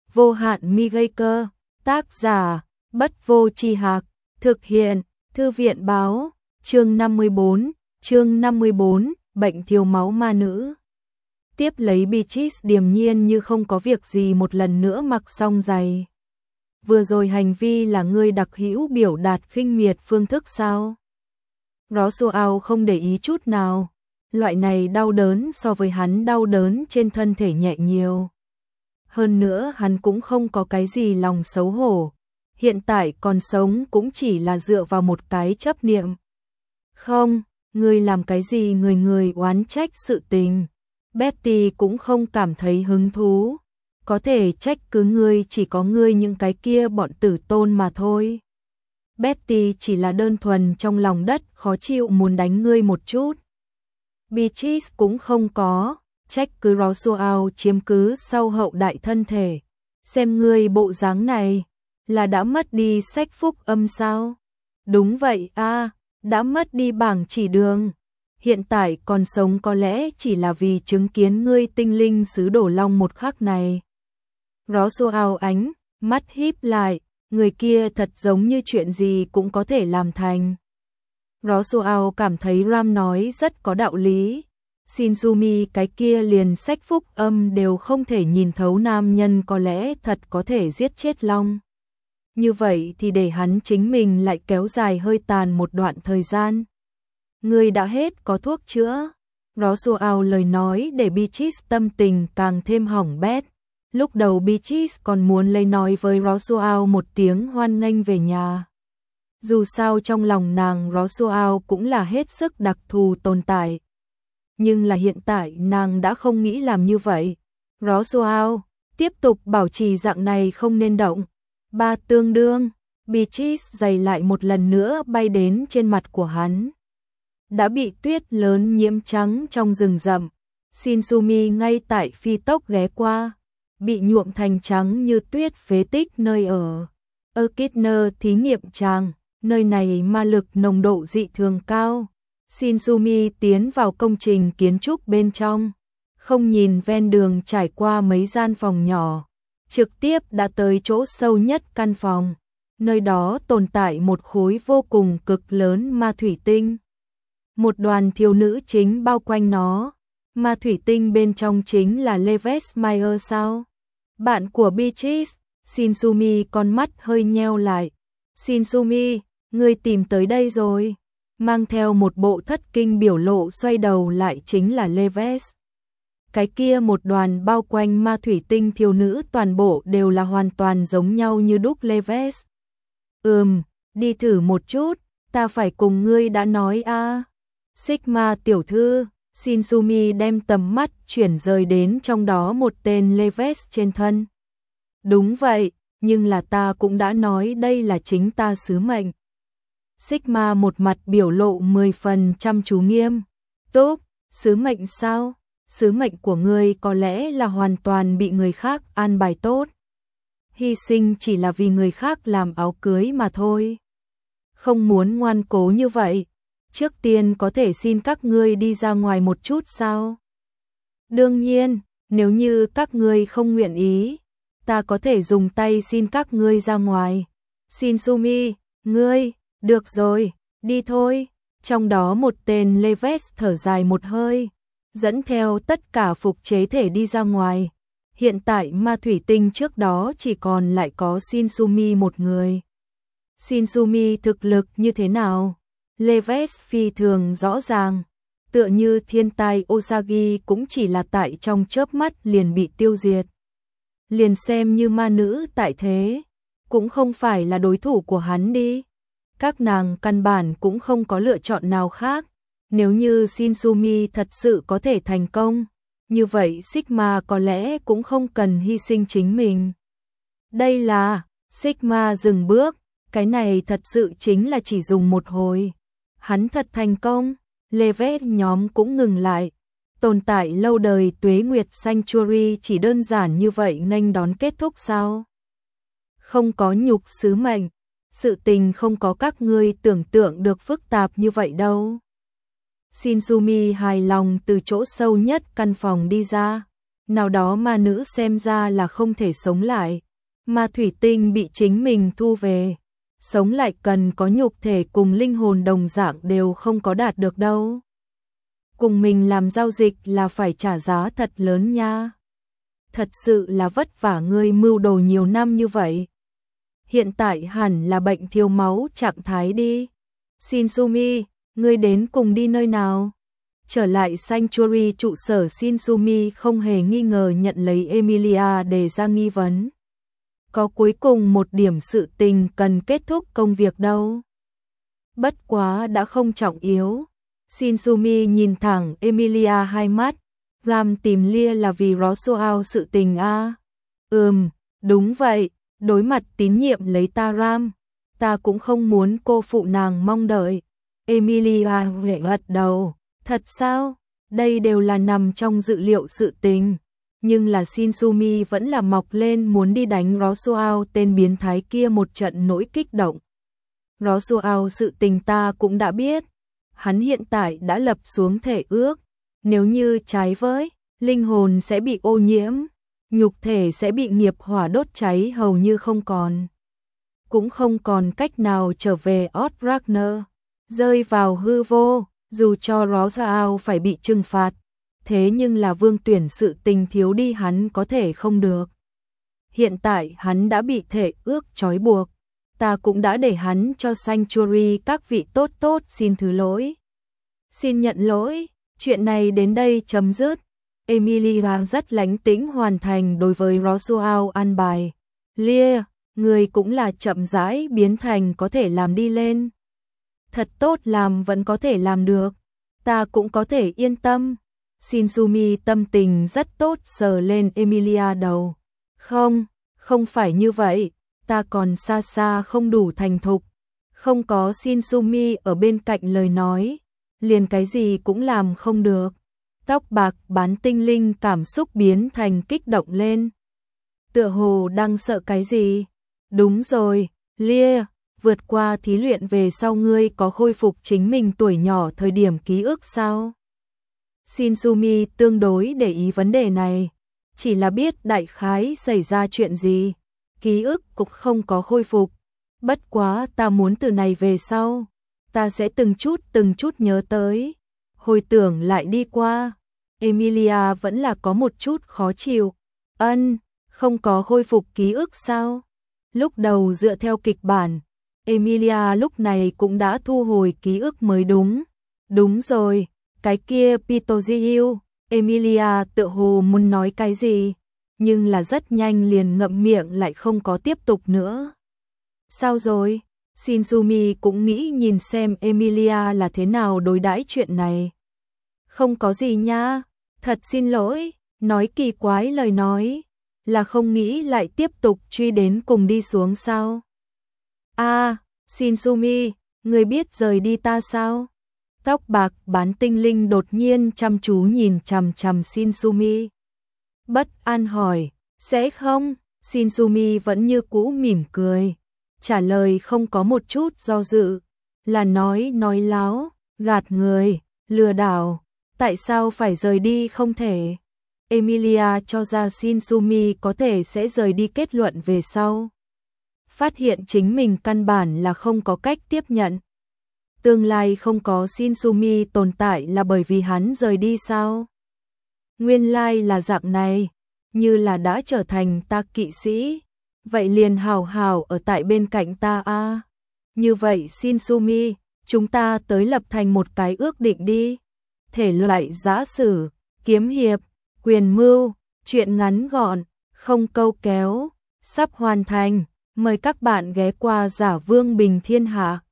Vô hạn mi gây cơ. Tác giả, Bất Vô Tri Hạc. Thực hiện, Thư viện Báo. Chương 54, bệnh thiếu máu ma nữ. Tiếp lấy Beatrice điềm nhiên như không có việc gì một lần nữa mặc xong giày. Vừa rồi hành vi là ngươi đặc hữu biểu đạt khinh miệt phương thức sao? Roswell không để ý chút nào. Loại này đau đớn so với hắn đau đớn trên thân thể nhẹ nhiều. Hơn nữa hắn cũng không có cái gì lòng xấu hổ. Hiện tại còn sống cũng chỉ là dựa vào một cái chấp niệm. Không, ngươi làm cái gì người oán trách sự tình. Betty cũng không cảm thấy hứng thú. Có thể trách cứ ngươi chỉ có ngươi những cái kia bọn tử tôn mà thôi. Betty chỉ là đơn thuần trong lòng đất khó chịu muốn đánh ngươi một chút. Beatrice cũng không có trách cứ Roswell chiếm cứ sau hậu đại thân thể. Xem ngươi bộ dáng này là đã mất đi sách phúc âm sao? Đúng vậy a, đã mất đi bảng chỉ đường. Hiện tại còn sống có lẽ chỉ là vì chứng kiến ngươi tinh linh sứ đổ long một khắc này. Roswell ánh mắt híp lại, người kia thật giống như chuyện gì cũng có thể làm thành. Roswell cảm thấy Ram nói rất có đạo lý. Shinzumi cái kia liền sách phúc âm đều không thể nhìn thấu nam nhân có lẽ thật có thể giết chết long. Như vậy thì để hắn chính mình lại kéo dài hơi tàn một đoạn thời gian. Ngươi đã hết có thuốc chữa. Roswell lời nói để Beatrice tâm tình càng thêm hỏng bét. Lúc đầu Beatrice còn muốn lấy nói với Roswell một tiếng hoan nghênh về nhà. Dù sao trong lòng nàng Roswell cũng là hết sức đặc thù tồn tại. Nhưng là hiện tại nàng đã không nghĩ làm như vậy. Roswell, tiếp tục bảo trì dạng này không nên động. Ba tương đương, Beatrice giày lại một lần nữa bay đến trên mặt của hắn. Đã bị tuyết lớn nhiễm trắng trong rừng rậm. Shinzumi ngay tại phi tốc ghé qua. Bị nhuộm thành trắng như tuyết phế tích nơi ở. Echidna thí nghiệm tràng, nơi này ma lực nồng độ dị thường cao. Shinzumi tiến vào công trình kiến trúc bên trong. Không nhìn ven đường trải qua mấy gian phòng nhỏ. Trực tiếp đã tới chỗ sâu nhất căn phòng. Nơi đó tồn tại một khối vô cùng cực lớn ma thủy tinh. Một đoàn thiếu nữ chính bao quanh nó. Ma thủy tinh bên trong chính là Levesmeyer sao? Bạn của Beatrice. Shinzumi con mắt hơi nheo lại. Shinzumi, ngươi tìm tới đây rồi. Mang theo một bộ thất kinh biểu lộ xoay đầu lại chính là Leves. Cái kia một đoàn bao quanh ma thủy tinh thiếu nữ toàn bộ đều là hoàn toàn giống nhau như đúc Leves. Đi thử một chút, ta phải cùng ngươi đã nói a. Sigma tiểu thư, Shinzumi đem tầm mắt chuyển rời đến trong đó một tên Leves trên thân. Đúng vậy, nhưng là ta cũng đã nói đây là chính ta sứ mệnh. Sigma một mặt biểu lộ 10 phần chăm chú nghiêm. Tốt, sứ mệnh sao? Sứ mệnh của ngươi có lẽ là hoàn toàn bị người khác an bài tốt. Hy sinh chỉ là vì người khác làm áo cưới mà thôi. Không muốn ngoan cố như vậy. Trước tiên có thể xin các ngươi đi ra ngoài một chút sao? Đương nhiên, nếu như các ngươi không nguyện ý, ta có thể dùng tay xin các ngươi ra ngoài. Shinzumi, ngươi, được rồi, đi thôi. Trong đó một tên Leves thở dài một hơi, dẫn theo tất cả phục chế thể đi ra ngoài. Hiện tại ma thủy tinh trước đó chỉ còn lại có Shinzumi một người. Shinzumi thực lực như thế nào? Leves phi thường rõ ràng, tựa như thiên tai Osagi cũng chỉ là tại trong chớp mắt liền bị tiêu diệt. Liền xem như ma nữ tại thế, cũng không phải là đối thủ của hắn đi. Các nàng căn bản cũng không có lựa chọn nào khác. Nếu như Shinzumi thật sự có thể thành công, như vậy Sigma có lẽ cũng không cần hy sinh chính mình. Đây là, Sigma dừng bước, cái này thật sự chính là chỉ dùng một hồi. Hắn thật thành công, Leves nhóm cũng ngừng lại. Tồn tại lâu đời Tuế Nguyệt Sanctuary chỉ đơn giản như vậy nghênh đón kết thúc sao? Không có nhục sứ mệnh, sự tình không có các ngươi tưởng tượng được phức tạp như vậy đâu. Shinzumi hài lòng từ chỗ sâu nhất căn phòng đi ra, nào đó ma nữ xem ra là không thể sống lại, mà thủy tinh bị chính mình thu về. Sống lại cần có nhục thể cùng linh hồn đồng dạng đều không có đạt được đâu. Cùng mình làm giao dịch là phải trả giá thật lớn nha. Thật sự là vất vả ngươi mưu đồ nhiều năm như vậy. Hiện tại hẳn là bệnh thiếu máu trạng thái đi. Shinsumi, ngươi đến cùng đi nơi nào? Trở lại Sanctuary trụ sở, Shinsumi không hề nghi ngờ nhận lấy Emilia đề ra nghi vấn. Có cuối cùng một điểm sự tình cần kết thúc công việc đâu. Bất quá đã không trọng yếu. Shinsumi nhìn thẳng Emilia hai mắt. Ram tìm Lia là vì Roswell sự tình a? Đúng vậy, đối mặt tín nhiệm lấy ta Ram. Ta cũng không muốn cô phụ nàng mong đợi. Emilia gật đầu. Thật sao? Đây đều là nằm trong dự liệu sự tình. Nhưng là Shinsumi vẫn là mọc lên muốn đi đánh Roswell tên biến thái kia một trận nỗi kích động. Roswell sự tình ta cũng đã biết. Hắn hiện tại đã lập xuống thể ước. Nếu như trái với, linh hồn sẽ bị ô nhiễm, nhục thể sẽ bị nghiệp hỏa đốt cháy hầu như không còn. Cũng không còn cách nào trở về Old Ragnar, rơi vào hư vô, dù cho Roswell phải bị trừng phạt. Thế nhưng là Vương Tuyển sự tình thiếu đi hắn có thể không được. Hiện tại hắn đã bị thể ước trói buộc. Ta cũng đã để hắn cho Sanctuary các vị tốt tốt xin thứ lỗi. Xin nhận lỗi, chuyện này đến đây chấm dứt. Emilia rất lánh tĩnh hoàn thành đối với Roswell an bài. Lia, người cũng là chậm rãi biến thành có thể làm đi lên. Thật tốt làm vẫn có thể làm được. Ta cũng có thể yên tâm. Shinsumi tâm tình rất tốt sờ lên Emilia đầu. Không phải như vậy. Ta còn xa xa không đủ thành thục. Không có Shinsumi ở bên cạnh lời nói. Liền cái gì cũng làm không được. Tóc bạc bán tinh linh cảm xúc biến thành kích động lên. Tựa hồ đang sợ cái gì? Đúng rồi, Lia, vượt qua thí luyện về sau ngươi có khôi phục chính mình tuổi nhỏ thời điểm ký ức sao? Shinsumi tương đối để ý vấn đề này. Chỉ là biết đại khái xảy ra chuyện gì. Ký ức cũng không có khôi phục. Bất quá ta muốn từ này về sau. Ta sẽ từng chút nhớ tới. Hồi tưởng lại đi qua. Emilia vẫn là có một chút khó chịu. Không có khôi phục ký ức sao? Lúc đầu dựa theo kịch bản, Emilia lúc này cũng đã thu hồi ký ức mới đúng. Đúng rồi, cái kia Pitoziu, Emilia tựa hồ muốn nói cái gì, nhưng là rất nhanh liền ngậm miệng lại không có tiếp tục nữa. Sao rồi? Shinsumi cũng nghĩ nhìn xem Emilia là thế nào đối đãi chuyện này. Không có gì nha, thật xin lỗi, nói kỳ quái lời nói, là không nghĩ lại tiếp tục truy đến cùng đi xuống sao? Shinsumi, người biết rời đi ta sao? Tóc bạc bán tinh linh đột nhiên chăm chú nhìn chằm chằm Shinsumi. Bất an hỏi, sẽ không? Shinsumi vẫn như cũ mỉm cười. Trả lời không có một chút do dự. Là nói láo, gạt người, lừa đảo. Tại sao phải rời đi không thể? Emilia cho ra Shinsumi có thể sẽ rời đi kết luận về sau. Phát hiện chính mình căn bản là không có cách tiếp nhận. Tương lai không có Shinsumi tồn tại là bởi vì hắn rời đi sao? Nguyên lai là dạng này, như là đã trở thành ta kỵ sĩ. Vậy liền hào hào ở tại bên cạnh ta a. Như vậy Shinsumi, chúng ta tới lập thành một cái ước định đi. Thể loại giã sử, kiếm hiệp, quyền mưu, truyện ngắn gọn, không câu kéo, sắp hoàn thành. Mời các bạn ghé qua Giả Vương Bình Thiên Hạ.